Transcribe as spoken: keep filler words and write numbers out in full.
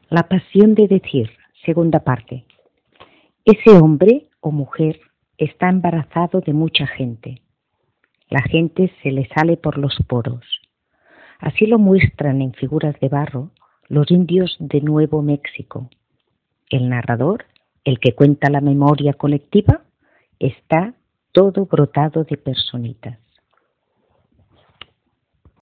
La pasión de decir, segunda parte. Ese hombre o mujer está embarazado de mucha gente. La gente se le sale por los poros. Así lo muestran en figuras de barro los indios de Nuevo México. El narrador, el que cuenta la memoria colectiva, está todo brotado de personitas.